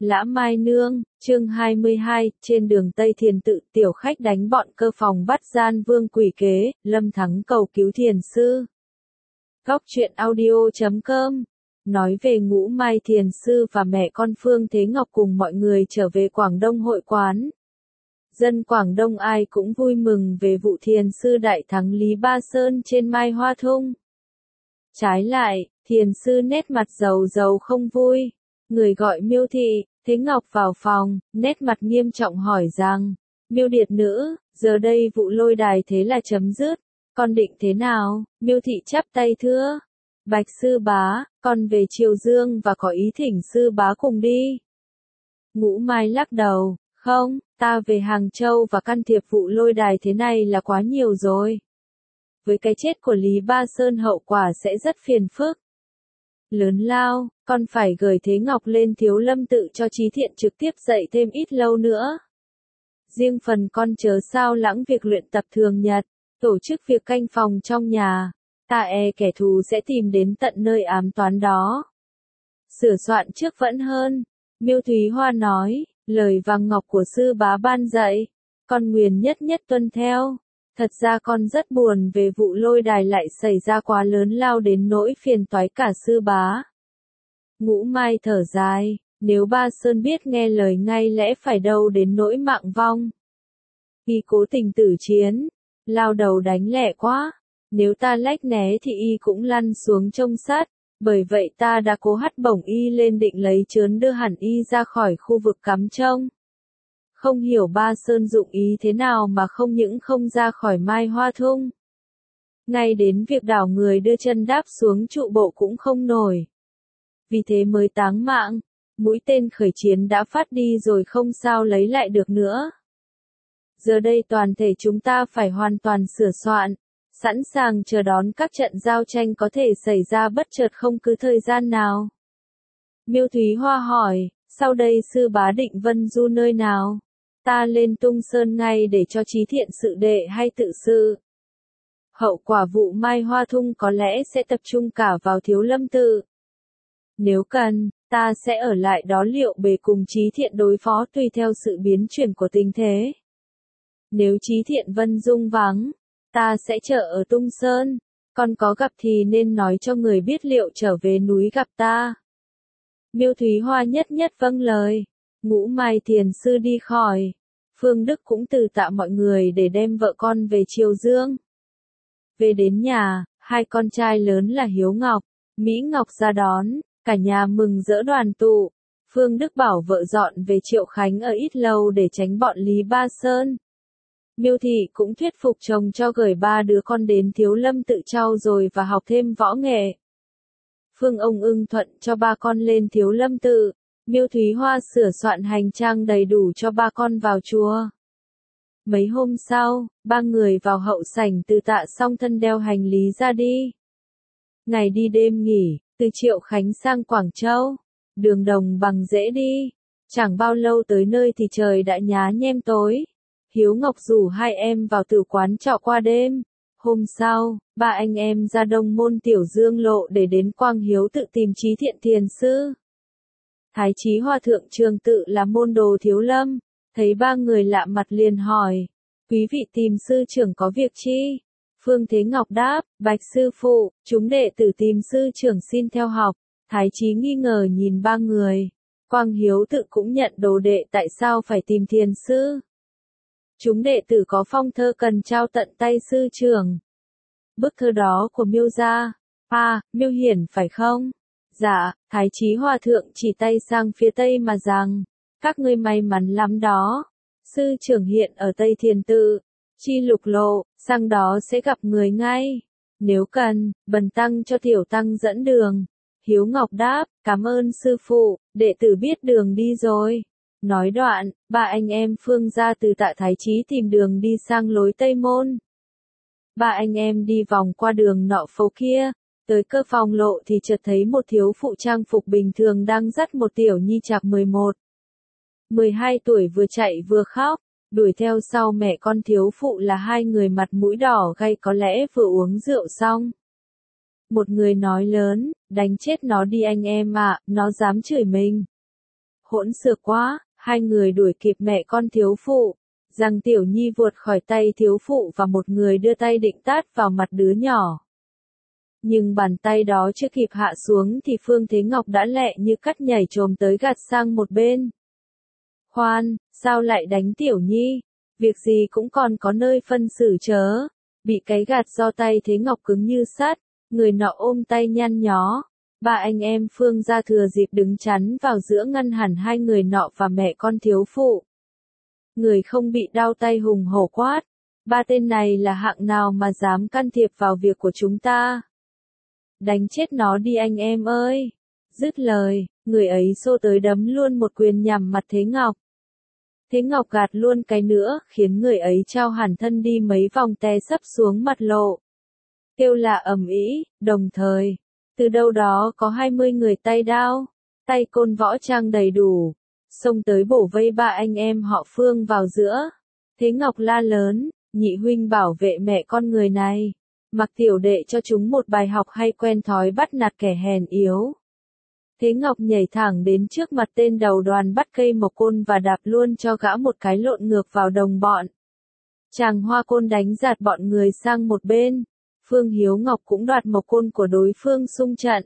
Lã Mai Nương, chương 22, trên đường Tây Thiền Tự, tiểu khách đánh bọn cơ phòng bắt gian vương quỷ kế, Lâm Thắng cầu cứu thiền sư. Góc truyện audio.com nói về Ngũ Mai thiền sư và mẹ con Phương Thế Ngọc cùng mọi người trở về Quảng Đông hội quán. Dân Quảng Đông ai cũng vui mừng về vụ thiền sư đại thắng Lý Ba Sơn trên Mai Hoa Thung. Trái lại, thiền sư nét mặt rầu rầu không vui. Người gọi Miêu Thị, Thế Ngọc vào phòng, nét mặt nghiêm trọng hỏi rằng, Miêu Điệt nữ, giờ đây vụ lôi đài thế là chấm dứt, con định thế nào? Miêu Thị chắp tay thưa, Bạch sư bá, con về Triều Dương và có ý thỉnh sư bá cùng đi. Ngũ Mai lắc đầu, không, ta về Hàng Châu và can thiệp vụ lôi đài thế này là quá nhiều rồi. Với cái chết của Lý Ba Sơn hậu quả sẽ rất phiền phức. Lớn lao, con phải gửi Thế Ngọc lên Thiếu Lâm Tự cho Trí Thiện trực tiếp dạy thêm ít lâu nữa. Riêng phần con chớ sao lãng việc luyện tập thường nhật, tổ chức việc canh phòng trong nhà, ta e kẻ thù sẽ tìm đến tận nơi ám toán đó. Sửa soạn trước vẫn hơn, Miêu Thúy Hoa nói, lời vàng ngọc của sư bá ban dạy, con nguyền nhất nhất tuân theo. Thật ra con rất buồn về vụ lôi đài lại xảy ra quá lớn lao đến nỗi phiền toái cả sư bá. Ngũ Mai thở dài, nếu Ba Sơn biết nghe lời ngay lẽ phải đâu đến nỗi mạng vong. Y cố tình tử chiến, lao đầu đánh lẹ quá, nếu ta lách né thì y cũng lăn xuống trông sắt, bởi vậy ta đã cố hất bổng y lên định lấy trớn đưa hẳn y ra khỏi khu vực cắm trông. Không hiểu Ba Sơn dụng ý thế nào mà không những không ra khỏi Mai Hoa Thung. Ngay đến việc đảo người đưa chân đáp xuống trụ bộ cũng không nổi. Vì thế mới táng mạng, mũi tên khởi chiến đã phát đi rồi không sao lấy lại được nữa. Giờ đây toàn thể chúng ta phải hoàn toàn sửa soạn, sẵn sàng chờ đón các trận giao tranh có thể xảy ra bất chợt không cứ thời gian nào. Miêu Thúy Hoa hỏi, sau đây sư bá định vân du nơi nào? Ta lên Tung Sơn ngay để cho Trí Thiện sự đệ hay tự sự? Hậu quả vụ Mai Hoa Thung có lẽ sẽ tập trung cả vào Thiếu Lâm Tự. Nếu cần, ta sẽ ở lại đó liệu bề cùng Trí Thiện đối phó tùy theo sự biến chuyển của tình thế. Nếu Trí Thiện Vân Dung vắng, ta sẽ chờ ở Tung Sơn, còn có gặp thì nên nói cho người biết liệu trở về núi gặp ta. Miêu Thúy Hoa nhất nhất vâng lời. Ngũ Mai thiền sư đi khỏi. Phương Đức cũng từ tạ mọi người để đem vợ con về Triều Dương. Về đến nhà, hai con trai lớn là Hiếu Ngọc, Mỹ Ngọc ra đón, cả nhà mừng rỡ đoàn tụ. Phương Đức bảo vợ dọn về Triệu Khánh ở ít lâu để tránh bọn Lý Ba Sơn. Miêu Thị cũng thuyết phục chồng cho gửi ba đứa con đến Thiếu Lâm Tự trau dồi và học thêm võ nghệ. Phương ông ưng thuận cho ba con lên Thiếu Lâm Tự. Miêu Thúy Hoa sửa soạn hành trang đầy đủ cho ba con vào chùa. Mấy hôm sau, ba người vào hậu sảnh từ tạ xong thân đeo hành lý ra đi. Ngày đi đêm nghỉ, từ Triệu Khánh sang Quảng Châu. Đường đồng bằng dễ đi. Chẳng bao lâu tới nơi thì trời đã nhá nhem tối. Hiếu Ngọc rủ hai em vào tử quán trọ qua đêm. Hôm sau, ba anh em ra Đông Môn Tiểu Dương Lộ để đến Quang Hiếu Tự tìm Trí Thiện thiền sư. Thái Chí Hòa Thượng Trường Tự là môn đồ Thiếu Lâm, thấy ba người lạ mặt liền hỏi, quý vị tìm sư trưởng có việc chi? Phương Thế Ngọc đáp, bạch sư phụ, chúng đệ tử tìm sư trưởng xin theo học. Thái Chí nghi ngờ nhìn ba người, Quang Hiếu Tự cũng nhận đồ đệ tại sao phải tìm thiền sư? Chúng đệ tử có phong thơ cần trao tận tay sư trưởng. Bức thơ đó của Miêu gia, Miêu Hiển phải không? Dạ, Thái Chí Hòa Thượng chỉ tay sang phía tây mà rằng, các ngươi may mắn lắm đó. Sư trưởng hiện ở Tây Thiền Tự, chi lục lộ, sang đó sẽ gặp người ngay. Nếu cần, bần tăng cho tiểu tăng dẫn đường. Hiếu Ngọc đáp, cảm ơn sư phụ, đệ tử biết đường đi rồi. Nói đoạn, ba anh em Phương ra từ tạ Thái Chí tìm đường đi sang lối Tây Môn. Ba anh em đi vòng qua đường nọ phố kia. Tới cơ phòng lộ thì chợt thấy một thiếu phụ trang phục bình thường đang dắt một tiểu nhi chạc 12 tuổi vừa chạy vừa khóc, đuổi theo sau mẹ con thiếu phụ là hai người mặt mũi đỏ gay có lẽ vừa uống rượu xong. Một người nói lớn, đánh chết nó đi anh em ạ, nó dám chửi mình. Hỗn xược quá, hai người đuổi kịp mẹ con thiếu phụ. Giang Tiểu Nhi vụt khỏi tay thiếu phụ và một người đưa tay định tát vào mặt đứa nhỏ. Nhưng bàn tay đó chưa kịp hạ xuống thì Phương Thế Ngọc đã lẹ như cắt nhảy chồm tới gạt sang một bên. Khoan, sao lại đánh Tiểu Nhi? Việc gì cũng còn có nơi phân xử chớ. Bị cái gạt do tay Thế Ngọc cứng như sắt, người nọ ôm tay nhăn nhó. Ba anh em Phương gia thừa dịp đứng chắn vào giữa ngăn hẳn hai người nọ và mẹ con thiếu phụ. Người không bị đau tay hùng hổ quát. Ba tên này là hạng nào mà dám can thiệp vào việc của chúng ta? Đánh chết nó đi anh em ơi! Dứt lời, người ấy xô tới đấm luôn một quyền nhằm mặt Thế Ngọc. Thế Ngọc gạt luôn cái nữa, khiến người ấy trao hẳn thân đi mấy vòng té sấp xuống mặt lộ. Kêu là ầm ĩ, đồng thời, từ đâu đó có 20 người tay đao, tay côn võ trang đầy đủ, xông tới bổ vây ba anh em họ Phương vào giữa. Thế Ngọc la lớn, nhị huynh bảo vệ mẹ con người này, mặc tiểu đệ cho chúng một bài học hay quen thói bắt nạt kẻ hèn yếu. Thế Ngọc nhảy thẳng đến trước mặt tên đầu đoàn bắt cây mộc côn và đạp luôn cho gã một cái lộn ngược vào đồng bọn. Chàng hoa côn đánh giạt bọn người sang một bên. Phương Hiếu Ngọc cũng đoạt mộc côn của đối phương xung trận.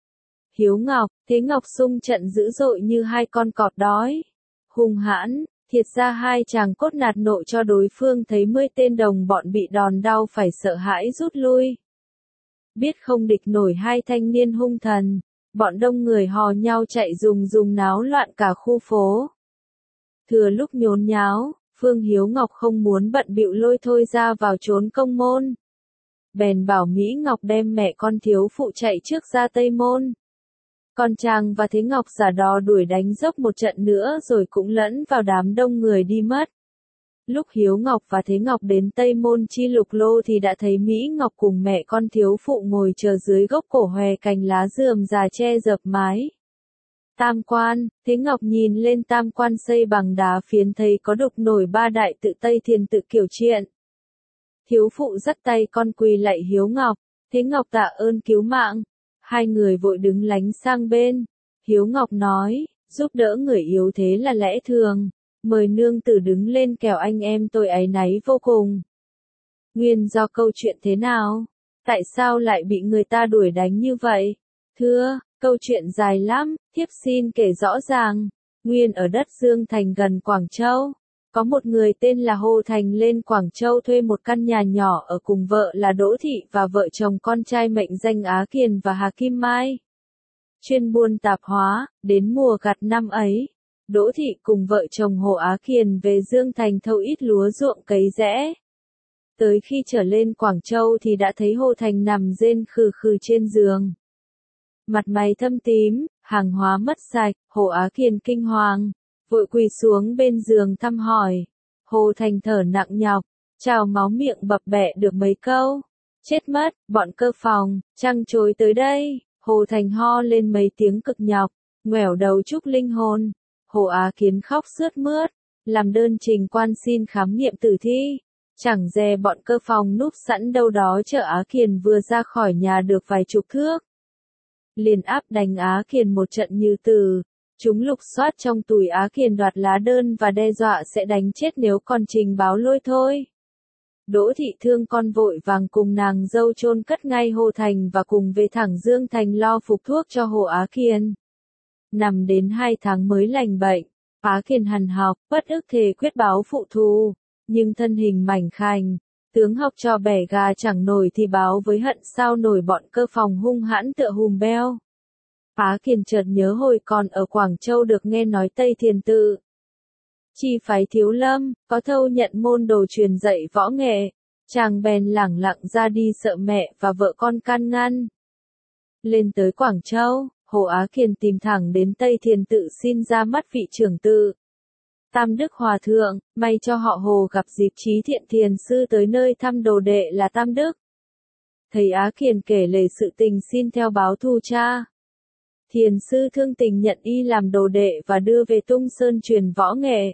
Hiếu Ngọc, Thế Ngọc xung trận dữ dội như hai con cọp đói. Hung hãn, thiệt ra hai chàng cốt nạt nộ cho đối phương thấy 10 tên đồng bọn bị đòn đau phải sợ hãi rút lui. Biết không địch nổi hai thanh niên hung thần, bọn đông người hò nhau chạy dùng náo loạn cả khu phố. Thừa lúc nhốn nháo, Phương Hiếu Ngọc không muốn bận bịu lôi thôi ra vào trốn công môn. Bèn bảo Mỹ Ngọc đem mẹ con thiếu phụ chạy trước ra Tây Môn. Còn chàng và Thế Ngọc giả đò đuổi đánh dốc một trận nữa rồi cũng lẫn vào đám đông người đi mất. Lúc Hiếu Ngọc và Thế Ngọc đến Tây Môn Chi Lục Lô thì đã thấy Mỹ Ngọc cùng mẹ con thiếu phụ ngồi chờ dưới gốc cổ hòe cành lá rườm rà che dập mái. Tam quan, Thế Ngọc nhìn lên tam quan xây bằng đá phiến thấy có đục nổi ba đại tự Tây Thiền tự kiểu triện. Thiếu phụ dắt tay con quỳ lạy Hiếu Ngọc, Thế Ngọc tạ ơn cứu mạng. Hai người vội đứng lánh sang bên. Hiếu Ngọc nói, giúp đỡ người yếu thế là lẽ thường. Mời nương tử đứng lên kẻo anh em tôi áy náy vô cùng. Nguyên do câu chuyện thế nào? Tại sao lại bị người ta đuổi đánh như vậy? Thưa, câu chuyện dài lắm, thiếp xin kể rõ ràng. Nguyên ở đất Dương Thành gần Quảng Châu. Có một người tên là Hồ Thành lên Quảng Châu thuê một căn nhà nhỏ ở cùng vợ là Đỗ Thị và vợ chồng con trai mệnh danh Á Kiền và Hà Kim Mai. Chuyên buôn tạp hóa, đến mùa gặt năm ấy, Đỗ Thị cùng vợ chồng Hồ Á Kiền về Dương Thành thâu ít lúa ruộng cấy rẽ. Tới khi trở lên Quảng Châu thì đã thấy Hồ Thành nằm rên khừ khừ trên giường. Mặt mày thâm tím, hàng hóa mất sạch, Hồ Á Kiền kinh hoàng, vội quỳ xuống bên giường thăm hỏi. Hồ Thành thở nặng nhọc, trào máu miệng bập bẹ được mấy câu. Chết mất, bọn cơ phòng, trăng trối tới đây. Hồ Thành ho lên mấy tiếng cực nhọc, ngoẻo đầu chúc linh hồn. Hồ Á Kiền khóc sướt mướt, làm đơn trình quan xin khám nghiệm tử thi. Chẳng dè bọn cơ phòng núp sẵn đâu đó chờ Á Kiền vừa ra khỏi nhà được vài chục thước. Liền áp đánh Á Kiền một trận như tử. Chúng lục soát trong túi Á Kiền đoạt lá đơn và đe dọa sẽ đánh chết nếu còn trình báo lôi thôi. Đỗ Thị thương con vội vàng cùng nàng dâu chôn cất ngay Hồ Thành và cùng về thẳng Dương Thành lo phục thuốc cho Hồ Á Kiền. Nằm đến 2 tháng mới lành bệnh, Á Kiền hằn học, bất ức thề quyết báo phụ thù, nhưng thân hình mảnh khảnh, tướng học trò bẻ gà chẳng nổi thì báo với hận sao nổi bọn cơ phòng hung hãn tựa hùm beo. Á Kiền chợt nhớ hồi còn ở Quảng Châu được nghe nói Tây Thiền Tự. Chi phái Thiếu Lâm, có thâu nhận môn đồ truyền dạy võ nghệ, chàng bèn lẳng lặng ra đi sợ mẹ và vợ con can ngăn. Lên tới Quảng Châu, Hồ Á Kiền tìm thẳng đến Tây Thiền Tự xin ra mắt vị trưởng tự. Tam Đức Hòa Thượng, may cho họ Hồ gặp dịp Trí Thiện Thiền Sư tới nơi thăm đồ đệ là Tam Đức. Thầy Á Kiền kể lể sự tình xin theo báo thù cha. Thiền Sư thương tình nhận y làm đồ đệ và đưa về Tung Sơn truyền võ nghệ.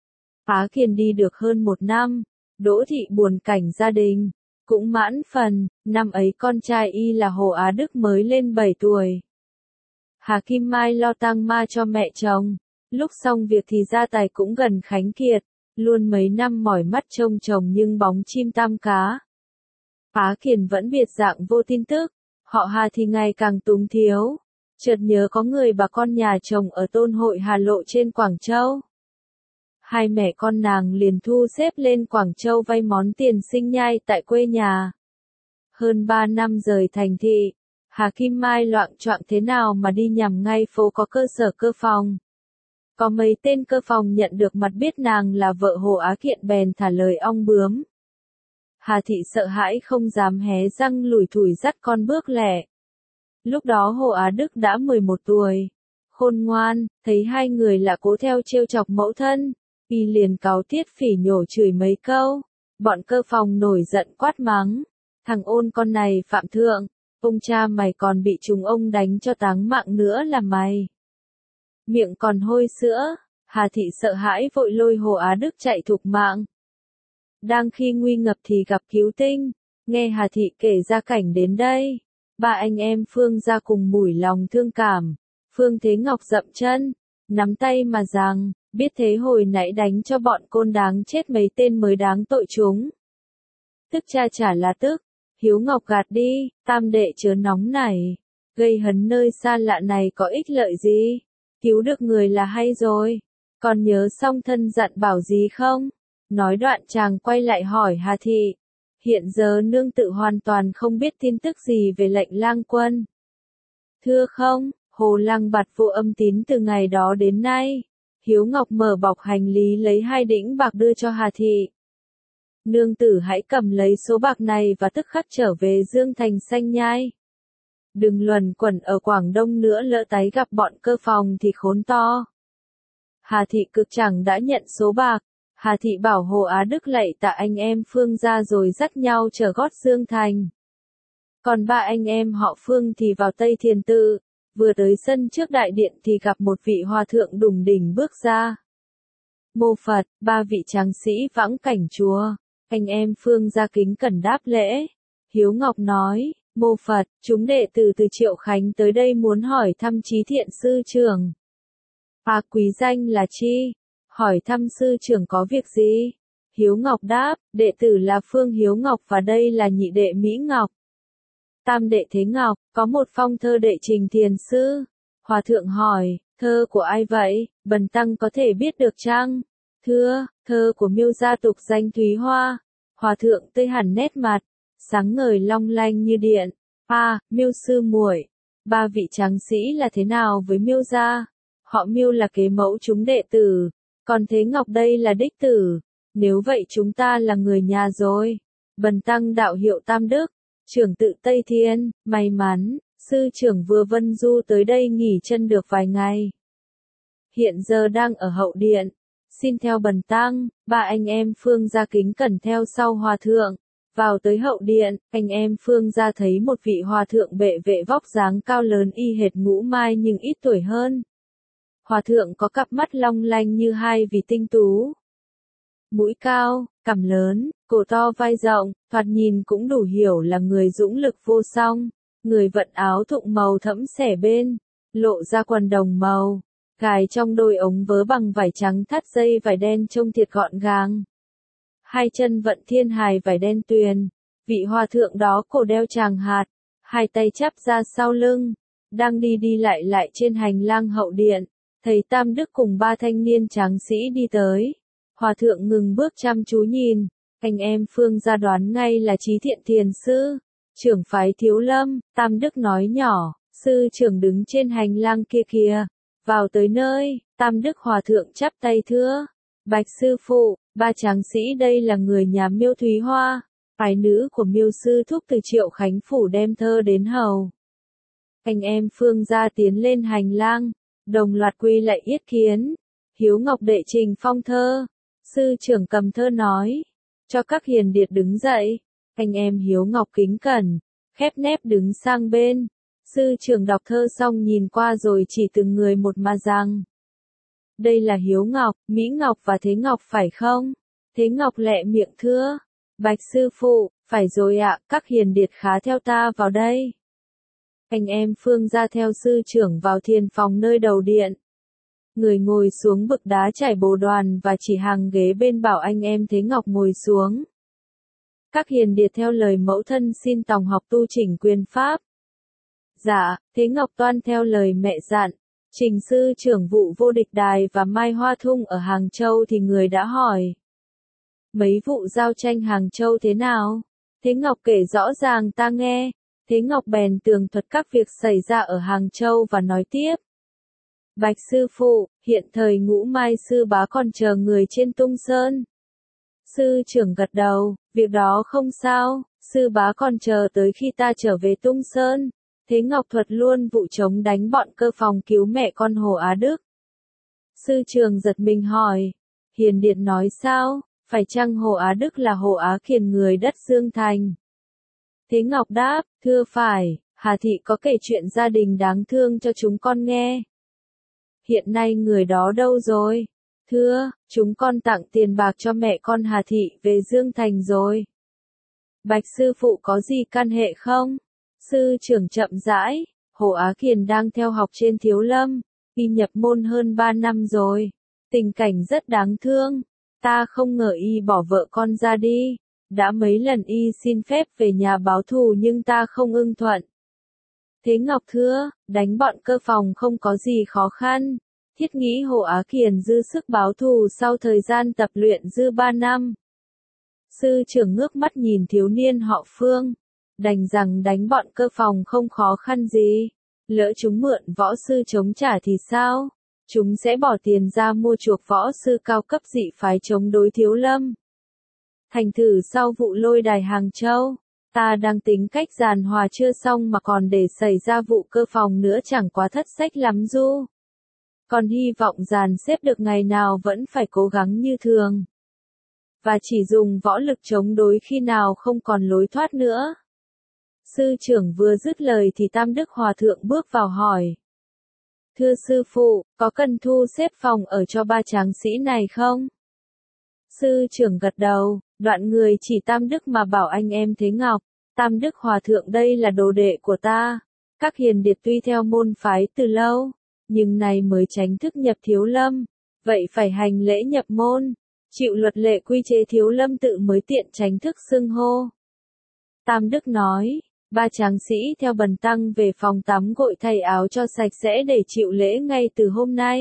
Á Kiền đi được hơn 1 năm, Đỗ Thị buồn cảnh gia đình, cũng mãn phần, năm ấy con trai y là Hồ Á Đức mới lên 7 tuổi. Hà Kim Mai lo tang ma cho mẹ chồng, Lúc xong việc thì gia tài cũng gần khánh kiệt, luôn mấy năm mỏi mắt trông chồng nhưng bóng chim tam cá. Phá Kiền vẫn biệt dạng vô tin tức, họ Hà thì ngày càng túng thiếu. Chợt nhớ có người bà con nhà chồng ở Tôn Hội Hà Lộ trên Quảng Châu. Hai mẹ con nàng liền thu xếp lên Quảng Châu vay món tiền sinh nhai tại quê nhà. Hơn 3 năm rời thành thị, Hà Kim Mai loạng choạng thế nào mà đi nhằm ngay phố có cơ sở cơ phòng. Có mấy tên cơ phòng nhận được mặt biết nàng là vợ Hồ Á Kiện bèn thả lời ong bướm. Hà Thị sợ hãi không dám hé răng lủi thủi dắt con bước lẹ. Lúc đó Hồ Á Đức đã 11 tuổi. Khôn ngoan, thấy hai người lạ cố theo trêu chọc mẫu thân, y liền cáu tiết phỉ nhổ chửi mấy câu. Bọn cơ phòng nổi giận quát mắng. Thằng ôn con này phạm thượng, ông cha mày còn bị chúng ông đánh cho táng mạng nữa là mày. Miệng còn hôi sữa, Hà Thị sợ hãi vội lôi Hồ Á Đức chạy thục mạng. Đang khi nguy ngập thì gặp cứu tinh, nghe Hà Thị kể ra cảnh đến đây. Ba anh em Phương ra cùng mủi lòng thương cảm. Phương Thế Ngọc dậm chân, nắm tay mà rằng, biết thế hồi nãy đánh cho bọn côn đáng chết mấy tên mới đáng tội chúng. Tức cha chả là tức, Hiếu Ngọc gạt đi, tam đệ chớ nóng nảy, gây hấn nơi xa lạ này có ích lợi gì, cứu được người là hay rồi, còn nhớ song thân dặn bảo gì không? Nói đoạn chàng quay lại hỏi Hà Thị, hiện giờ nương tự hoàn toàn không biết tin tức gì về lệnh lang quân. Thưa không, Hồ Lang bạt vô âm tín từ ngày đó đến nay. Hiếu Ngọc mở bọc hành lý lấy 2 đĩnh bạc đưa cho Hà Thị. Nương tử hãy cầm lấy số bạc này và tức khắc trở về Dương Thành Xanh Nhai. Đừng luẩn quẩn ở Quảng Đông nữa, lỡ tái gặp bọn cơ phòng thì khốn to. Hà Thị cực chẳng đã nhận số bạc. Hà Thị bảo Hồ Á Đức lạy tạ anh em Phương ra rồi dắt nhau trở gót Dương Thành. Còn ba anh em họ Phương thì vào Tây Thiền Tự. Vừa tới sân trước đại điện thì gặp một vị hòa thượng đùng đỉnh bước ra. Mô Phật, ba vị tráng sĩ vãng cảnh chùa. Anh em Phương ra kính cẩn đáp lễ. Hiếu Ngọc nói, Mô Phật, chúng đệ tử từ Triệu Khánh tới đây muốn hỏi thăm Trí Thiện sư trưởng. Quý danh là chi? Hỏi thăm sư trưởng có việc gì? Hiếu Ngọc đáp, đệ tử là Phương Hiếu Ngọc và đây là nhị đệ Mỹ Ngọc. Tam đệ Thế Ngọc, có một phong thơ đệ trình thiền sư. Hòa thượng hỏi, thơ của ai vậy, bần tăng có thể biết được chăng? Thưa, thơ của Miêu gia tục danh Thúy Hoa. Hòa thượng tươi hẳn nét mặt, sáng ngời long lanh như điện. Miêu sư muội, ba vị tráng sĩ là thế nào với Miêu gia? Họ Miêu là kế mẫu chúng đệ tử, còn Thế Ngọc đây là đích tử. Nếu vậy chúng ta là người nhà rồi. Bần tăng đạo hiệu Tam Đức, trưởng tự Tây Thiên, may mắn, sư trưởng vừa vân du tới đây nghỉ chân được vài ngày. Hiện giờ đang ở hậu điện, xin theo bần tăng. Ba anh em Phương gia kính cẩn theo sau hòa thượng. Vào tới hậu điện, anh em Phương gia thấy một vị hòa thượng bệ vệ vóc dáng cao lớn y hệt Ngũ Mai nhưng ít tuổi hơn. Hòa thượng có cặp mắt long lanh như hai vì tinh tú. Mũi cao, cằm lớn, cổ to vai rộng, thoạt nhìn cũng đủ hiểu là người dũng lực vô song. Người vận áo thụng màu thẫm xẻ bên, lộ ra quần đồng màu, cài trong đôi ống vớ bằng vải trắng thắt dây vải đen trông thiệt gọn gàng. Hai chân vận thiên hài vải đen tuyền, vị hòa thượng đó cổ đeo tràng hạt, hai tay chắp ra sau lưng, đang đi lại trên hành lang hậu điện, thấy Tam Đức cùng ba thanh niên tráng sĩ đi tới. Hòa thượng ngừng bước chăm chú nhìn, anh em Phương gia đoán ngay là Trí Thiện thiền sư, trưởng phái Thiếu Lâm. Tam Đức nói nhỏ, sư trưởng đứng trên hành lang kia kìa. Vào tới nơi, Tam Đức hòa thượng chắp tay thưa, bạch sư phụ, ba tráng sĩ đây là người nhà Miêu Thúy Hoa, phái nữ của Miêu sư thúc từ Triệu Khánh phủ đem thơ đến hầu. Anh em Phương gia tiến lên hành lang, đồng loạt quy lại yết kiến. Hiếu Ngọc đệ trình phong thơ. Sư trưởng cầm thơ nói, cho các hiền điệt đứng dậy. Anh em Hiếu Ngọc kính cẩn, khép nép đứng sang bên. Sư trưởng đọc thơ xong nhìn qua rồi chỉ từng người một mà rằng, đây là Hiếu Ngọc, Mỹ Ngọc và Thế Ngọc phải không? Thế Ngọc lẹ miệng thưa, bạch sư phụ, phải rồi ạ, các hiền điệt khá theo ta vào đây. Anh em Phương ra theo sư trưởng vào thiền phòng nơi đầu điện. Người ngồi xuống bực đá trải bồ đoàn và chỉ hàng ghế bên bảo anh em Thế Ngọc ngồi xuống. Các hiền điệt theo lời mẫu thân xin tòng học tu chỉnh quyền pháp. Dạ, Thế Ngọc toan theo lời mẹ dặn. Trình sư trưởng vụ Vô Địch Đài và Mai Hoa Thung ở Hàng Châu thì người đã hỏi. Mấy vụ giao tranh Hàng Châu thế nào? Thế Ngọc kể rõ ràng ta nghe. Thế Ngọc bèn tường thuật các việc xảy ra ở Hàng Châu và nói tiếp. Bạch sư phụ, hiện thời Ngũ Mai sư bá còn chờ người trên Tung Sơn. Sư trưởng gật đầu, việc đó không sao, sư bá còn chờ tới khi ta trở về Tung Sơn. Thế Ngọc thuật luôn vụ chống đánh bọn Cơ Phòng cứu mẹ con Hồ Á Đức. Sư trưởng giật mình hỏi, hiền điệt nói sao, phải chăng Hồ Á Đức là Hồ Á Kiền người đất Dương Thành? Thế Ngọc đáp, thưa phải, Hà Thị có kể chuyện gia đình đáng thương cho chúng con nghe. Hiện nay người đó đâu rồi? Thưa, chúng con tặng tiền bạc cho mẹ con Hà Thị về Dương Thành rồi. Bạch sư phụ có gì can hệ không? Sư trưởng chậm rãi, Hồ Á Kiền đang theo học trên Thiếu Lâm, y nhập môn hơn 3 năm rồi. Tình cảnh rất đáng thương, ta không ngờ y bỏ vợ con ra đi. Đã mấy lần y xin phép về nhà báo thù nhưng ta không ưng thuận. Thế Ngọc thưa, đánh bọn Cơ Phòng không có gì khó khăn. Thiết nghĩ Hồ Á Kiền dư sức báo thù sau thời gian tập luyện dư 3 năm. Sư trưởng ngước mắt nhìn thiếu niên họ Phương. Đành rằng đánh bọn Cơ Phòng không khó khăn gì. Lỡ chúng mượn võ sư chống trả thì sao? Chúng sẽ bỏ tiền ra mua chuộc võ sư cao cấp dị phái chống đối Thiếu Lâm. Thành thử sau vụ lôi đài Hàng Châu, ta đang tính cách giàn hòa chưa xong mà còn để xảy ra vụ Cơ Phòng nữa chẳng quá thất sách lắm du. Còn hy vọng dàn xếp được ngày nào vẫn phải cố gắng như thường. Và chỉ dùng võ lực chống đối khi nào không còn lối thoát nữa. Sư trưởng vừa dứt lời thì Tam Đức Hòa Thượng bước vào hỏi. Thưa sư phụ, có cần thu xếp phòng ở cho ba tráng sĩ này không? Sư trưởng gật đầu, đoạn người chỉ Tam Đức mà bảo anh em Thế Ngọc. Tam Đức Hòa Thượng đây là đồ đệ của ta. Các hiền điệt tuy theo môn phái từ lâu, nhưng này mới tránh thức nhập Thiếu Lâm. Vậy phải hành lễ nhập môn, chịu luật lệ quy chế Thiếu Lâm tự mới tiện tránh thức xưng hô. Tam Đức nói, ba tráng sĩ theo bần tăng về phòng tắm gội thay áo cho sạch sẽ để chịu lễ ngay từ hôm nay.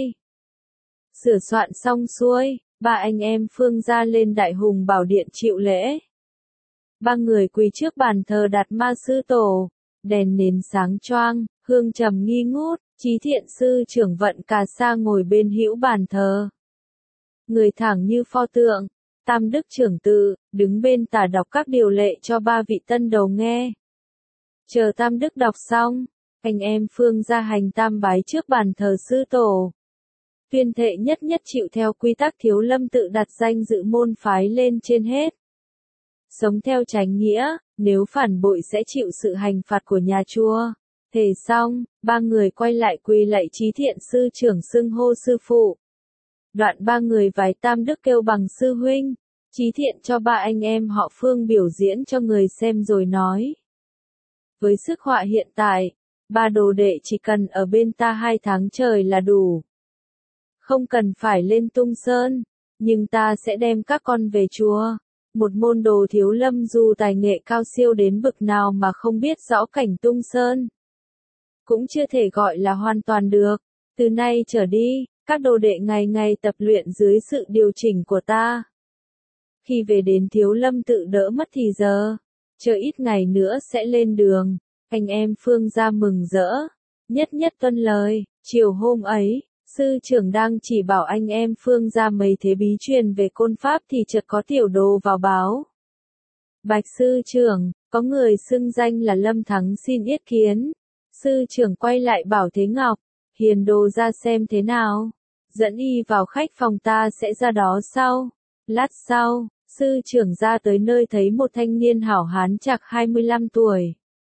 Sửa soạn xong xuôi, ba anh em Phương ra lên Đại Hùng Bảo Điện chịu lễ. Ba người quỳ trước bàn thờ Đạt Ma Sư Tổ, đèn nến sáng choang, hương trầm nghi ngút, Chí Thiện sư trưởng Vận Cà Sa ngồi bên hữu bàn thờ. Người thẳng như pho tượng, Tam Đức trưởng tự, đứng bên tả đọc các điều lệ cho ba vị tân đầu nghe. Chờ Tam Đức đọc xong, anh em Phương ra hành tam bái trước bàn thờ sư tổ. Tuyên thệ nhất nhất chịu theo quy tắc Thiếu Lâm tự đặt danh dự môn phái lên trên hết. Sống theo chánh nghĩa, nếu phản bội sẽ chịu sự hành phạt của nhà chùa. Thề xong, ba người quay lại quỳ lạy Chí Thiện sư trưởng xưng hô sư phụ. Đoạn ba người vái Tam Đức kêu bằng sư huynh. Chí Thiện cho ba anh em họ Phương biểu diễn cho người xem rồi nói. Với sức họa hiện tại, ba đồ đệ chỉ cần ở bên ta 2 tháng trời là đủ. Không cần phải lên Tung Sơn, nhưng ta sẽ đem các con về chùa. Một môn đồ Thiếu Lâm dù tài nghệ cao siêu đến bậc nào mà không biết rõ cảnh Tung Sơn, cũng chưa thể gọi là hoàn toàn được. Từ nay trở đi, các đồ đệ ngày ngày tập luyện dưới sự điều chỉnh của ta. Khi về đến Thiếu Lâm tự đỡ mất thì giờ, chờ ít ngày nữa sẽ lên đường. Anh em Phương ra mừng rỡ, nhất nhất tuân lời. Chiều hôm ấy, sư trưởng đang chỉ bảo anh em Phương ra mấy thế bí truyền về côn pháp thì chợt có tiểu đồ vào báo. Bạch sư trưởng, có người xưng danh là Lâm Thắng xin yết kiến. Sư trưởng quay lại bảo Thế Ngọc, hiền đồ ra xem thế nào. Dẫn y vào khách phòng ta sẽ ra đó sau. Lát sau, sư trưởng ra tới nơi thấy một thanh niên hảo hán chạc 25 tuổi.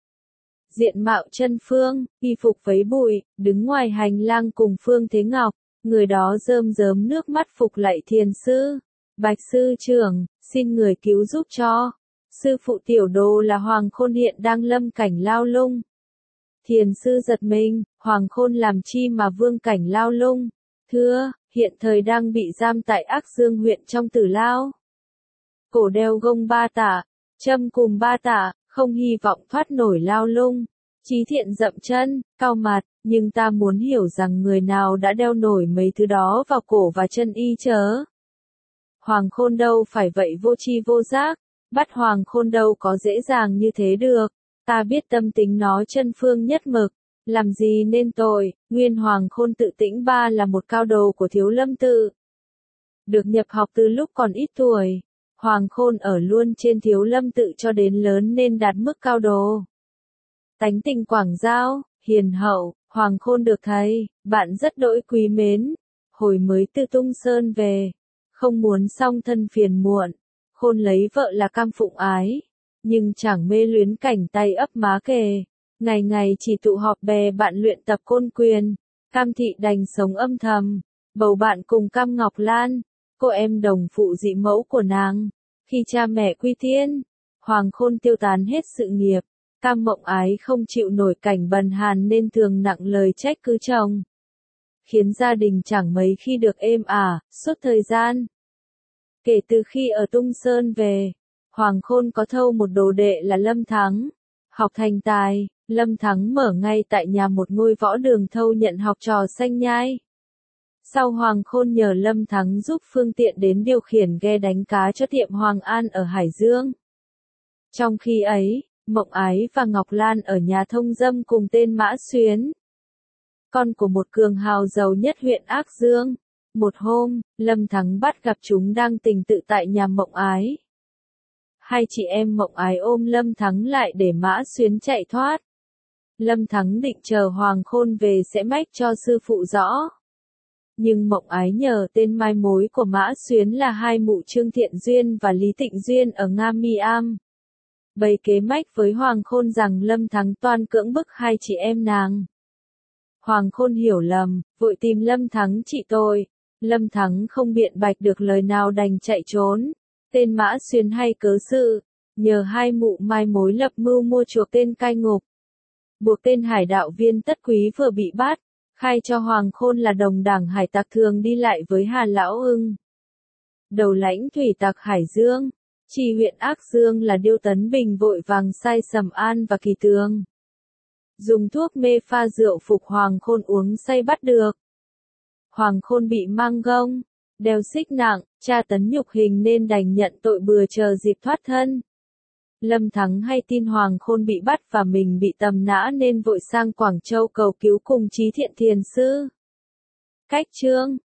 Diện mạo chân phương, y phục vấy bụi, đứng ngoài hành lang cùng Phương Thế Ngọc. Người đó rơm rớm nước mắt phục lạy thiền sư. Bạch sư trưởng, xin người cứu giúp cho. Sư phụ tiểu đồ là Hoàng Khôn hiện đang lâm cảnh lao lung. Thiền sư giật mình, Hoàng Khôn làm chi mà vương cảnh lao lung. Thưa, hiện thời đang bị giam tại Ác Dương huyện trong Tử Lao. Cổ đeo gông 3 tạ, châm cùm 3 tạ, không hy vọng thoát nổi lao lung. Chí Thiện dậm chân, cau mặt, nhưng ta muốn hiểu rằng người nào đã đeo nổi mấy thứ đó vào cổ và chân y chớ. Hoàng Khôn đâu phải vậy vô tri vô giác, bắt Hoàng Khôn đâu có dễ dàng như thế được. Ta biết tâm tính nó chân phương nhất mực, làm gì nên tội. Nguyên Hoàng Khôn tự tĩnh ba là một cao đồ của Thiếu Lâm tự. Được nhập học từ lúc còn ít tuổi, Hoàng Khôn ở luôn trên Thiếu Lâm tự cho đến lớn nên đạt mức cao đồ. Tánh tình quảng giao, hiền hậu, Hoàng Khôn được thầy, bạn rất đỗi quý mến. Hồi mới từ Tung Sơn về, không muốn song thân phiền muộn, Khôn lấy vợ là Cam Phụng Ái, nhưng chẳng mê luyến cảnh tay ấp má kề. Ngày ngày chỉ tụ họp bè bạn luyện tập côn quyền, Cam Thị đành sống âm thầm, bầu bạn cùng Cam Ngọc Lan, cô em đồng phụ dị mẫu của nàng. Khi cha mẹ quy tiên, Hoàng Khôn tiêu tán hết sự nghiệp, Cam Mộng Ái không chịu nổi cảnh bần hàn nên thường nặng lời trách cứ chồng, khiến gia đình chẳng mấy khi được êm ả, suốt thời gian. Kể từ khi ở Tung Sơn về, Hoàng Khôn có thâu một đồ đệ là Lâm Thắng. Học thành tài, Lâm Thắng mở ngay tại nhà một ngôi võ đường thâu nhận học trò xanh nhai. Sau Hoàng Khôn nhờ Lâm Thắng giúp phương tiện đến điều khiển ghe đánh cá cho tiệm Hoàng An ở Hải Dương. Trong khi ấy, Mộng Ái và Ngọc Lan ở nhà thông dâm cùng tên Mã Xuyến, con của một cường hào giàu nhất huyện Ác Dương. Một hôm, Lâm Thắng bắt gặp chúng đang tình tự tại nhà Mộng Ái. Hai chị em Mộng Ái ôm Lâm Thắng lại để Mã Xuyến chạy thoát. Lâm Thắng định chờ Hoàng Khôn về sẽ mách cho sư phụ rõ. Nhưng Mộng Ái nhờ tên mai mối của Mã Xuyến là hai mụ Trương Thiện Duyên và Lý Tịnh Duyên ở Nga Mi Am, bày kế mách với Hoàng Khôn rằng Lâm Thắng toan cưỡng bức hai chị em nàng. Hoàng Khôn hiểu lầm, vội tìm Lâm Thắng trị tội. Lâm Thắng không biện bạch được lời nào đành chạy trốn. Tên Mã Xuyến hay cớ sự, nhờ hai mụ mai mối lập mưu mua chuộc tên cai ngục, buộc tên hải đạo viên Tất Quý vừa bị bắt, khai cho Hoàng Khôn là đồng đảng hải tặc thường đi lại với Hà Lão Ưng, đầu lãnh thủy tặc Hải Dương. Chi huyện Ác Dương là Điêu Tấn Bình vội vàng sai Sầm An và Kỳ Tường dùng thuốc mê pha rượu phục Hoàng Khôn uống say bắt được. Hoàng Khôn bị mang gông, đeo xích nặng, tra tấn nhục hình nên đành nhận tội bừa chờ dịp thoát thân. Lâm Thắng hay tin Hoàng Khôn bị bắt và mình bị tầm nã nên vội sang Quảng Châu cầu cứu cùng Chí Thiện thiền sư. Cách chương